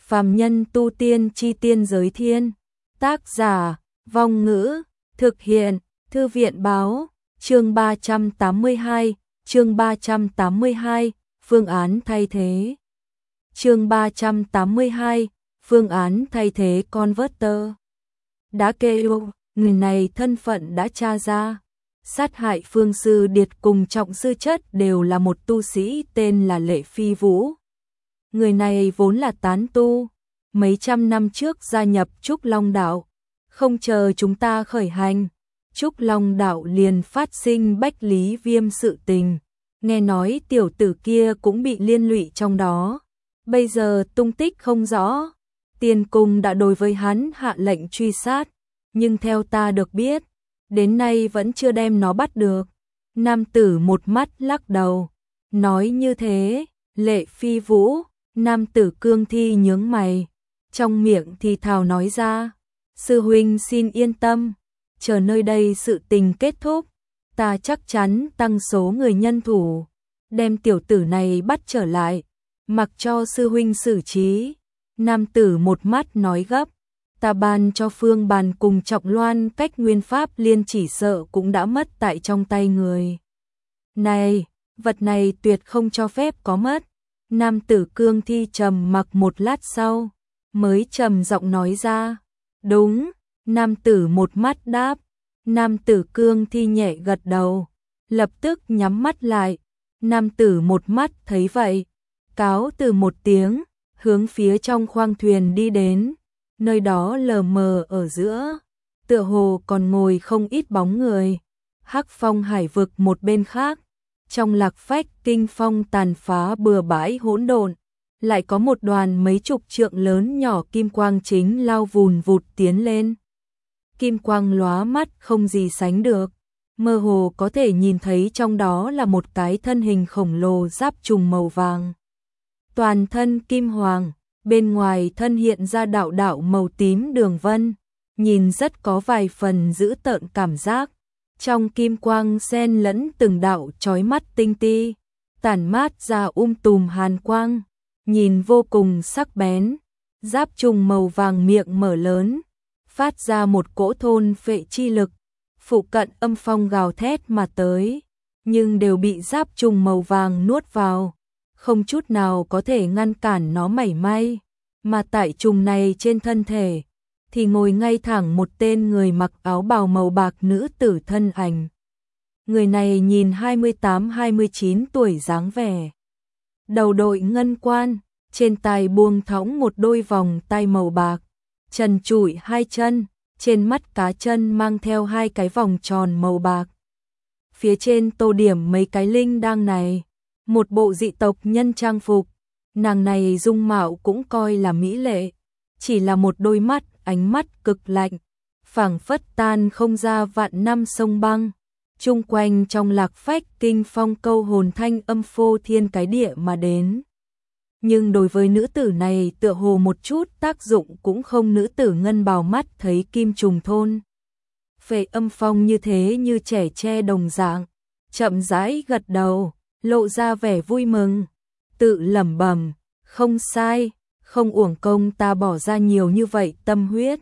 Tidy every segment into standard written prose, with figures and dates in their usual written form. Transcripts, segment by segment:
Phàm nhân tu tiên chi tiên giới thiên. Tác giả, Vong Ngữ, thực hiện, Thư viện báo, chương 382, phương án thay thế. Chương 382, phương án thay thế converter. Đã kêu, người này thân phận đã tra ra. Sát hại Phương Sư Điệt cùng Trọng Sư Chất đều là một tu sĩ tên là Lệ Phi Vũ. Người này vốn là tán tu, mấy trăm năm trước gia nhập Trúc Long Đạo, không chờ chúng ta khởi hành, Trúc Long Đạo liền phát sinh Bách Lý Viêm sự tình, nghe nói tiểu tử kia cũng bị liên lụy trong đó, bây giờ tung tích không rõ, Tiên Cung đã đối với hắn hạ lệnh truy sát, nhưng theo ta được biết, đến nay vẫn chưa đem nó bắt được. Nam tử một mắt lắc đầu, nói như thế, Lệ Phi Vũ, nam tử Cương Thi nhướng mày, trong miệng thì thào nói ra, sư huynh xin yên tâm, chờ nơi đây sự tình kết thúc, ta chắc chắn tăng số người nhân thủ, đem tiểu tử này bắt trở lại, mặc cho sư huynh xử trí. Nam tử một mắt nói gấp, ta ban cho Phương Bàn cùng Trọng Loan cách nguyên pháp liên chỉ sợ cũng đã mất tại trong tay người. Này, vật này tuyệt không cho phép có mất. Nam tử Cương Thi trầm mặc một lát sau, mới trầm giọng nói ra. Đúng, nam tử một mắt đáp. Nam tử Cương Thi nhẹ gật đầu, lập tức nhắm mắt lại. Nam tử một mắt thấy vậy, cáo từ một tiếng, hướng phía trong khoang thuyền đi đến. Nơi đó lờ mờ ở giữa, tựa hồ còn ngồi không ít bóng người. Hắc Phong hải vực một bên khác, trong Lạc Phách kinh phong tàn phá bừa bãi hỗn độn, lại có một đoàn mấy chục trượng lớn nhỏ kim quang chính lao vùn vụt tiến lên. Kim quang lóa mắt không gì sánh được, mơ hồ có thể nhìn thấy trong đó là một cái thân hình khổng lồ giáp trùng màu vàng. Toàn thân kim hoàng, bên ngoài thân hiện ra đạo đạo màu tím đường vân, nhìn rất có vài phần dữ tợn cảm giác. Trong kim quang xen lẫn từng đạo chói mắt tinh ti, tản mát ra tùm hàn quang, nhìn vô cùng sắc bén. Giáp trùng màu vàng miệng mở lớn, phát ra một cỗ thôn phệ chi lực, phụ cận âm phong gào thét mà tới, nhưng đều bị giáp trùng màu vàng nuốt vào, không chút nào có thể ngăn cản nó mảy may, mà tại trùng này trên thân thể thì ngồi ngay thẳng một tên người mặc áo bào màu bạc nữ tử thân ảnh. Người này nhìn 28-29 tuổi dáng vẻ. Đầu đội ngân quan, trên tai buông thõng một đôi vòng tay màu bạc, trần trụi hai chân, trên mắt cá chân mang theo hai cái vòng tròn màu bạc. Phía trên tô điểm mấy cái linh đang này, một bộ dị tộc nhân trang phục, nàng này dung mạo cũng coi là mỹ lệ, chỉ là một đôi mắt, ánh mắt cực lạnh, phảng phất tan không ra vạn năm sông băng, chung quanh trong Lạc Phách kinh phong câu hồn thanh âm phô thiên cái địa mà đến. Nhưng đối với nữ tử này tựa hồ một chút tác dụng cũng không. Nữ tử ngân bào mắt thấy kim trùng thôn phệ âm phong như thế như trẻ tre đồng dạng, chậm rãi gật đầu, lộ ra vẻ vui mừng, tự lẩm bẩm, không sai, không uổng công ta bỏ ra nhiều như vậy tâm huyết.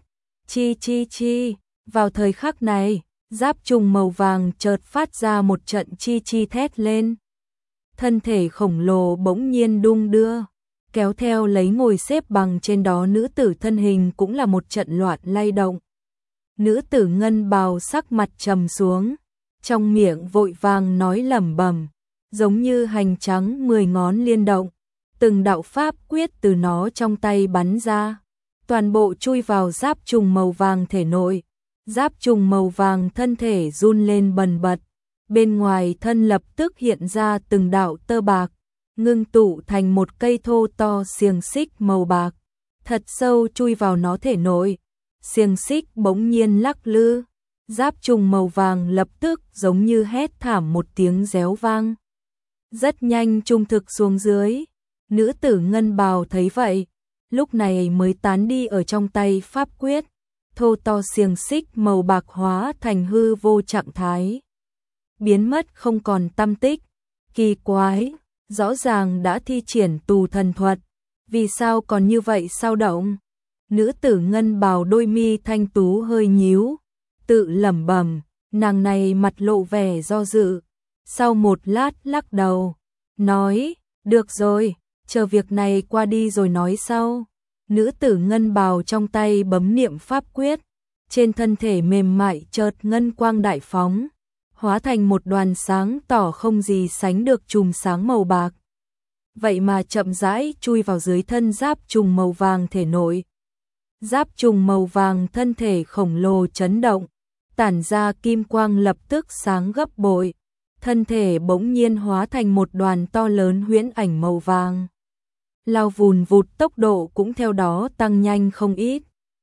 Chi. Vào thời khắc này, giáp trùng màu vàng chợt phát ra một trận chi thét lên. Thân thể khổng lồ bỗng nhiên đung đưa, kéo theo lấy ngồi xếp bằng trên đó nữ tử thân hình cũng là một trận loạn lay động. Nữ tử ngân bào sắc mặt trầm xuống, trong miệng vội vàng nói lẩm bẩm, giống như hành trắng 10 ngón liên động, từng đạo pháp quyết từ nó trong tay bắn ra, toàn bộ chui vào giáp trùng màu vàng thể nội. Giáp trùng màu vàng thân thể run lên bần bật, bên ngoài thân lập tức hiện ra từng đạo tơ bạc, ngưng tụ thành một cây thô to xiềng xích màu bạc, thật sâu chui vào nó thể nội. Xiềng xích bỗng nhiên lắc lư, giáp trùng màu vàng lập tức giống như hét thảm một tiếng réo vang. Rất nhanh trung thực xuống dưới, nữ tử ngân bào thấy vậy, lúc này mới tán đi ở trong tay pháp quyết, thô to xiềng xích màu bạc hóa thành hư vô trạng thái, biến mất không còn tăm tích. Kỳ quái, rõ ràng đã thi triển tù thần thuật, Vì sao còn như vậy sao động? Nữ tử ngân bào đôi mi thanh tú hơi nhíu, tự lẩm bẩm, nàng này mặt lộ vẻ do dự. Sau một lát lắc đầu, nói, được rồi, chờ việc này qua đi rồi nói sau. Nữ tử ngân bào trong tay bấm niệm pháp quyết, trên thân thể mềm mại chợt ngân quang đại phóng, hóa thành một đoàn sáng tỏ không gì sánh được chùm sáng màu bạc. Vậy mà chậm rãi chui vào dưới thân giáp trùng màu vàng thể nội. Giáp trùng màu vàng thân thể khổng lồ chấn động, tản ra kim quang lập tức sáng gấp bội, thân thể bỗng nhiên hóa thành một đoàn to lớn huyễn ảnh màu vàng. Lao vùn vụt, tốc độ cũng theo đó tăng nhanh không ít.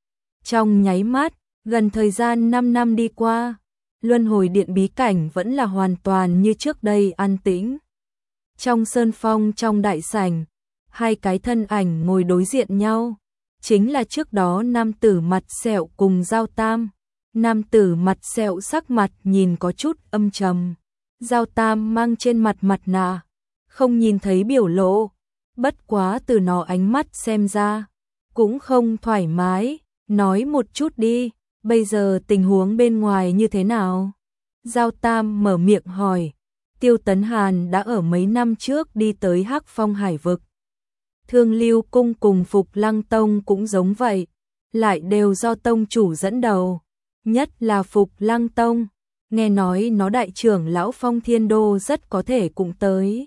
Trong nháy mắt, gần thời gian 5 năm đi qua, luân hồi điện bí cảnh vẫn là hoàn toàn như trước đây an tĩnh. Trong sơn phong trong đại sảnh, hai cái thân ảnh ngồi đối diện nhau, chính là trước đó nam tử mặt sẹo cùng Giao Tam. Nam tử mặt sẹo sắc mặt nhìn có chút âm trầm, Giao Tam mang trên mặt mặt nạ, không nhìn thấy biểu lộ, bất quá từ nó ánh mắt xem ra cũng không thoải mái, nói một chút đi, bây giờ tình huống bên ngoài như thế nào? Giao Tam mở miệng hỏi. Tiêu Tấn Hàn đã ở mấy năm trước đi tới Hắc Phong Hải vực. Thương Lưu Cung cùng Phục Lăng Tông cũng giống vậy, lại đều do tông chủ dẫn đầu, nhất là Phục Lăng Tông, nghe nói nó đại trưởng lão Phong Thiên Đô rất có thể cũng tới.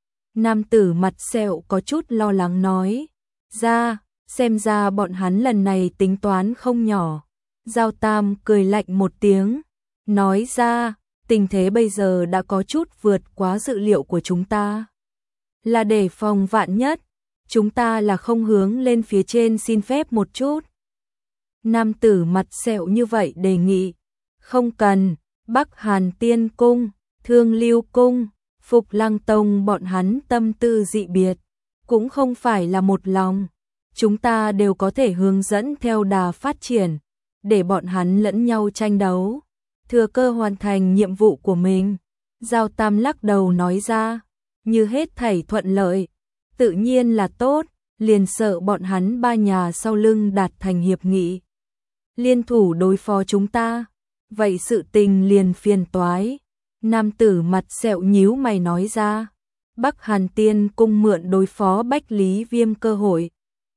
Nam tử mặt sẹo có chút lo lắng nói, ra, xem ra bọn hắn lần này tính toán không nhỏ. Giao Tam cười lạnh một tiếng, nói ra, tình thế bây giờ đã có chút vượt quá dự liệu của chúng ta. Là để phòng vạn nhất, chúng ta là không hướng lên phía trên xin phép một chút. Nam tử mặt sẹo như vậy đề nghị, không cần, Bắc Hàn Tiên Cung, Thương Lưu Cung, Phục Lăng Tông bọn hắn tâm tư dị biệt, cũng không phải là một lòng. Chúng ta đều có thể hướng dẫn theo đà phát triển, để bọn hắn lẫn nhau tranh đấu, thừa cơ hoàn thành nhiệm vụ của mình. Giao Tam lắc đầu nói ra, như hết thảy thuận lợi, tự nhiên là tốt, liền sợ bọn hắn ba nhà sau lưng đạt thành hiệp nghị, liên thủ đối phó chúng ta, vậy sự tình liền phiền toái. Nam tử mặt sẹo nhíu mày nói ra, Bắc Hàn Tiên Cung mượn đối phó Bách Lý Viêm cơ hội,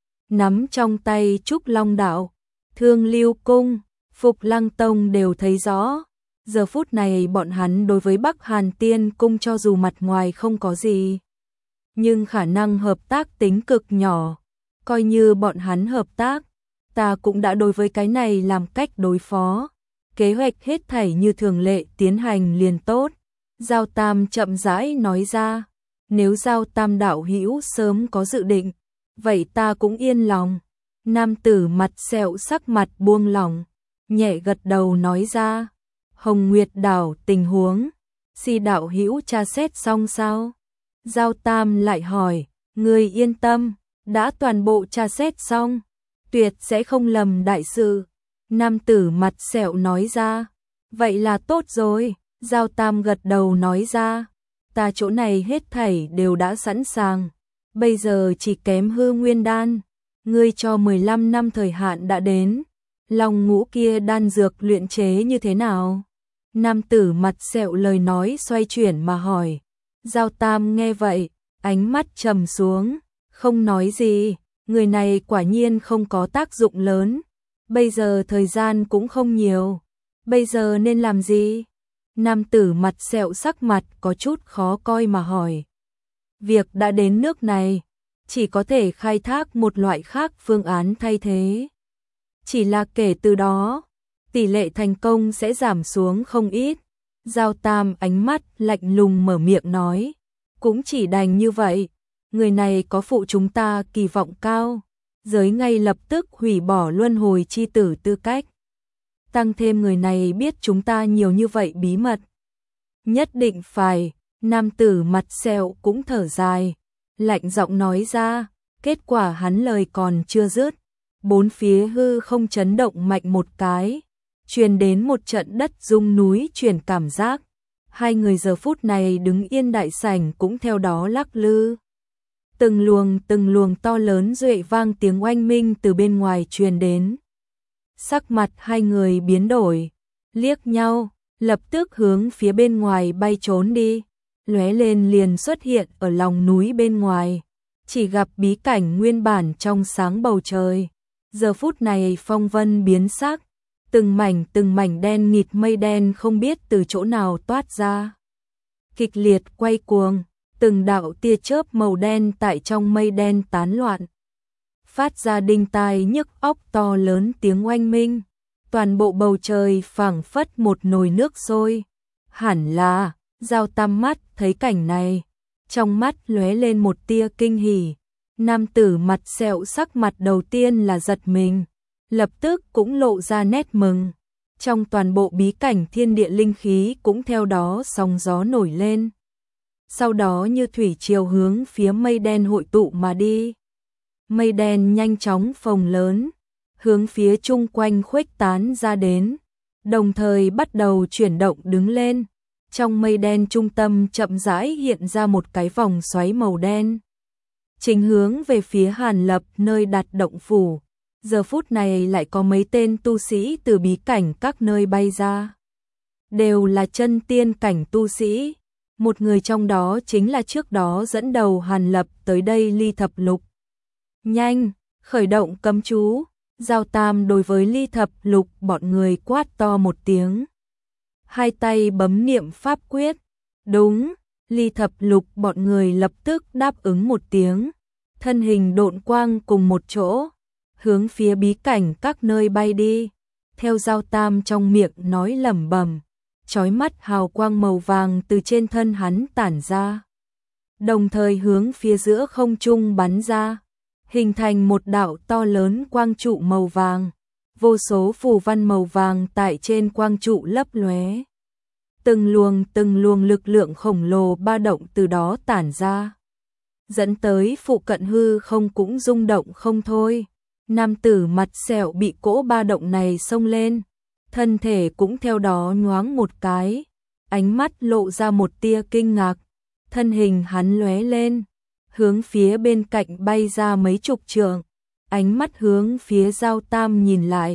nắm trong tay Trúc Long Đạo, Thương Lưu Cung, Phục Lăng Tông đều thấy rõ. Giờ phút này bọn hắn đối với Bắc Hàn Tiên Cung cho dù mặt ngoài không có gì, nhưng khả năng hợp tác tính cực nhỏ. Coi như bọn hắn hợp tác, ta cũng đã đối với cái này làm cách đối phó. Kế hoạch hết thảy như thường lệ tiến hành liền tốt. Giao Tam chậm rãi nói ra, nếu Giao Tam đạo hữu sớm có dự định, vậy ta cũng yên lòng. Nam tử mặt sẹo sắc mặt buông lỏng, nhẹ gật đầu nói ra, Hồng Nguyệt đảo tình huống, Si đạo hữu tra xét xong sao? Giao Tam lại hỏi, ngươi yên tâm, đã toàn bộ tra xét xong, tuyệt sẽ không lầm đại sự. Nam tử mặt sẹo nói ra, vậy là tốt rồi. Giao Tam gật đầu nói ra, ta chỗ này hết thảy đều đã sẵn sàng, bây giờ chỉ kém hư nguyên đan, ngươi cho 15 năm thời hạn đã đến, long ngũ kia đan dược luyện chế như thế nào? Nam tử mặt sẹo lời nói xoay chuyển mà hỏi. Giao Tam nghe vậy, ánh mắt trầm xuống, không nói gì, người này quả nhiên không có tác dụng lớn, bây giờ thời gian cũng không nhiều, bây giờ nên làm gì? Nam tử mặt sẹo sắc mặt có chút khó coi mà hỏi. Việc đã đến nước này, chỉ có thể khai thác một loại khác phương án thay thế. Chỉ là kể từ đó, tỷ lệ thành công sẽ giảm xuống không ít. Giao Tam ánh mắt lạnh lùng mở miệng nói, cũng chỉ đành như vậy, người này có phụ chúng ta kỳ vọng cao, giới ngay lập tức hủy bỏ luân hồi chi tử tư cách. Tăng thêm người này biết chúng ta nhiều như vậy bí mật. Nhất định phải, nam tử mặt sẹo cũng thở dài, lạnh giọng nói ra, kết quả hắn lời còn chưa dứt. Bốn phía hư không chấn động mạnh một cái, truyền đến một trận đất rung núi chuyển cảm giác. Hai người giờ phút này đứng yên đại sảnh cũng theo đó lắc lư. từng luồng to lớn duệ vang tiếng oanh minh từ bên ngoài truyền đến. Sắc mặt hai người biến đổi, liếc nhau, lập tức hướng phía bên ngoài bay trốn đi, lóe lên liền xuất hiện ở lòng núi bên ngoài, chỉ gặp bí cảnh nguyên bản trong sáng bầu trời. Giờ phút này phong vân biến sắc, từng mảnh đen nghịt mây đen không biết từ chỗ nào toát ra. Kịch liệt quay cuồng, từng đạo tia chớp màu đen tại trong mây đen tán loạn. Phát ra đinh tai nhức óc to lớn tiếng oanh minh, toàn bộ bầu trời phảng phất một nồi nước sôi. Hẳn là, Giao Tam mắt thấy cảnh này, trong mắt lóe lên một tia kinh hỉ. Nam tử mặt sẹo sắc mặt đầu tiên là giật mình, lập tức cũng lộ ra nét mừng. Trong toàn bộ bí cảnh thiên địa linh khí cũng theo đó sóng gió nổi lên. Sau đó như thủy triều hướng phía mây đen hội tụ mà đi. Mây đen nhanh chóng phồng lớn, hướng phía chung quanh khuếch tán ra đến, đồng thời bắt đầu chuyển động đứng lên. Trong mây đen trung tâm chậm rãi hiện ra một cái vòng xoáy màu đen, chính hướng về phía Hàn Lập nơi đặt động phủ. Giờ phút này lại có mấy tên tu sĩ từ bí cảnh các nơi bay ra, đều là chân tiên cảnh tu sĩ. Một người trong đó chính là trước đó dẫn đầu Hàn Lập tới đây Ly Thập Lục. Nhanh, khởi động cấm chú. Giao Tam đối với Ly Thập Lục bọn người quát to một tiếng, hai tay bấm niệm pháp quyết. Đúng, Ly Thập Lục bọn người lập tức đáp ứng một tiếng, thân hình độn quang cùng một chỗ, hướng phía bí cảnh các nơi bay đi. Theo Giao Tam trong miệng nói lẩm bẩm, chói mắt hào quang màu vàng từ trên thân hắn tản ra, đồng thời hướng phía giữa không trung bắn ra, hình thành một đạo to lớn quang trụ màu vàng. Vô số phù văn màu vàng tại trên quang trụ lấp lóe. Từng luồng lực lượng khổng lồ ba động từ đó tản ra, dẫn tới phụ cận hư không cũng rung động không thôi. Nam tử mặt sẹo bị cỗ ba động này xông lên, thân thể cũng theo đó nhoáng một cái, ánh mắt lộ ra một tia kinh ngạc, thân hình hắn lóe lên, hướng phía bên cạnh bay ra mấy chục trượng, ánh mắt hướng phía Giao Tam nhìn lại.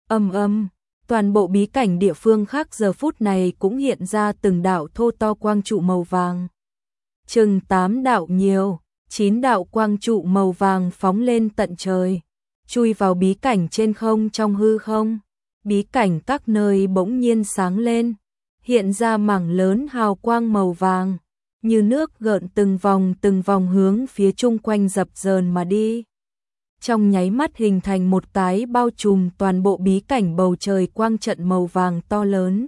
Toàn bộ bí cảnh địa phương khác giờ phút này cũng hiện ra từng đạo thô to quang trụ màu vàng. Chừng 8 đạo nhiều, 9 đạo quang trụ màu vàng phóng lên tận trời, chui vào bí cảnh trên không trong hư không. Bí cảnh các nơi bỗng nhiên sáng lên, hiện ra mảng lớn hào quang màu vàng, như nước gợn từng vòng hướng phía chung quanh dập dờn mà đi. Trong nháy mắt hình thành một cái bao trùm toàn bộ bí cảnh bầu trời quang trận màu vàng to lớn.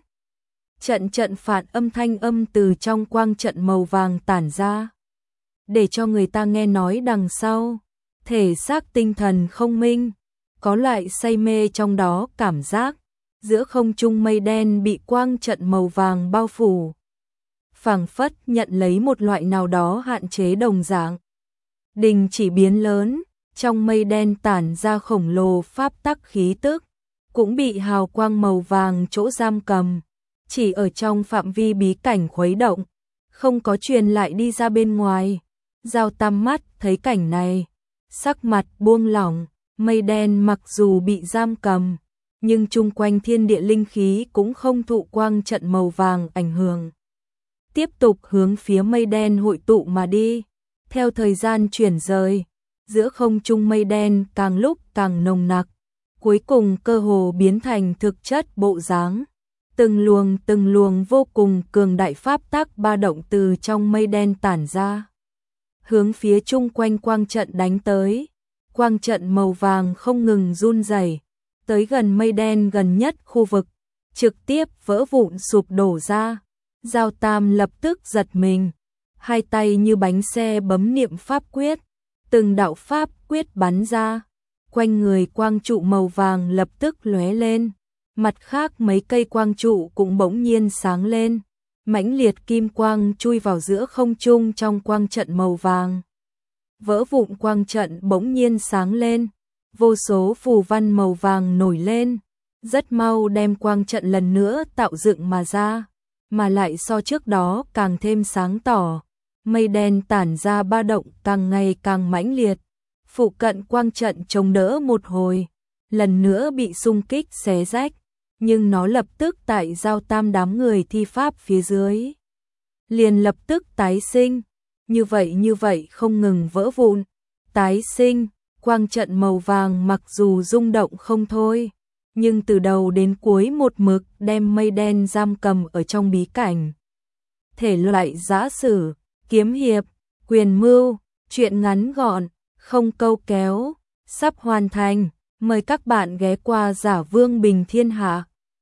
Trận phản âm thanh âm từ trong quang trận màu vàng tản ra, để cho người ta nghe nói đằng sau, thể xác tinh thần không minh, có loại say mê trong đó cảm giác. Giữa không trung mây đen bị quang trận màu vàng bao phủ, phảng phất nhận lấy một loại nào đó hạn chế đồng dạng. Đình chỉ biến lớn, trong mây đen tản ra khổng lồ pháp tắc khí tức, cũng bị hào quang màu vàng chỗ giam cầm, chỉ ở trong phạm vi bí cảnh khuấy động, không có truyền lại đi ra bên ngoài. Giao Tam mắt thấy cảnh này, sắc mặt buông lỏng, mây đen mặc dù bị giam cầm, nhưng chung quanh thiên địa linh khí cũng không thụ quang trận màu vàng ảnh hưởng, tiếp tục hướng phía mây đen hội tụ mà đi. Theo thời gian chuyển rời, giữa không trung mây đen càng lúc càng nồng nặc, cuối cùng cơ hồ biến thành thực chất bộ dáng. Từng luồng vô cùng cường đại pháp tắc ba động từ trong mây đen tản ra, hướng phía chung quanh quang trận đánh tới. Quang trận màu vàng không ngừng run rẩy, tới gần mây đen gần nhất khu vực, trực tiếp vỡ vụn sụp đổ ra. Giao Tam lập tức giật mình, hai tay như bánh xe bấm niệm pháp quyết, từng đạo pháp quyết bắn ra, quanh người quang trụ màu vàng lập tức lóe lên, mặt khác mấy cây quang trụ cũng bỗng nhiên sáng lên, mãnh liệt kim quang chui vào giữa không trung trong quang trận màu vàng. Vỡ vụn quang trận bỗng nhiên sáng lên, vô số phù văn màu vàng nổi lên, rất mau đem quang trận lần nữa tạo dựng mà ra, mà lại so trước đó càng thêm sáng tỏ. mây đen tản ra ba động càng ngày càng mãnh liệt. Phụ cận quang trận chống đỡ một hồi, lần nữa bị xung kích xé rách, nhưng nó lập tức tại giao tam đám người thi pháp phía dưới. Liền lập tức tái sinh, như vậy không ngừng vỡ vụn, tái sinh, quang trận màu vàng mặc dù rung động không thôi, nhưng từ đầu đến cuối một mực đem mây đen giam cầm ở trong bí cảnh. Thể loại giã sử, kiếm hiệp, quyền mưu, truyện ngắn gọn, không câu kéo, sắp hoàn thành, mời các bạn ghé qua Giả Vương Bình Thiên Hạ.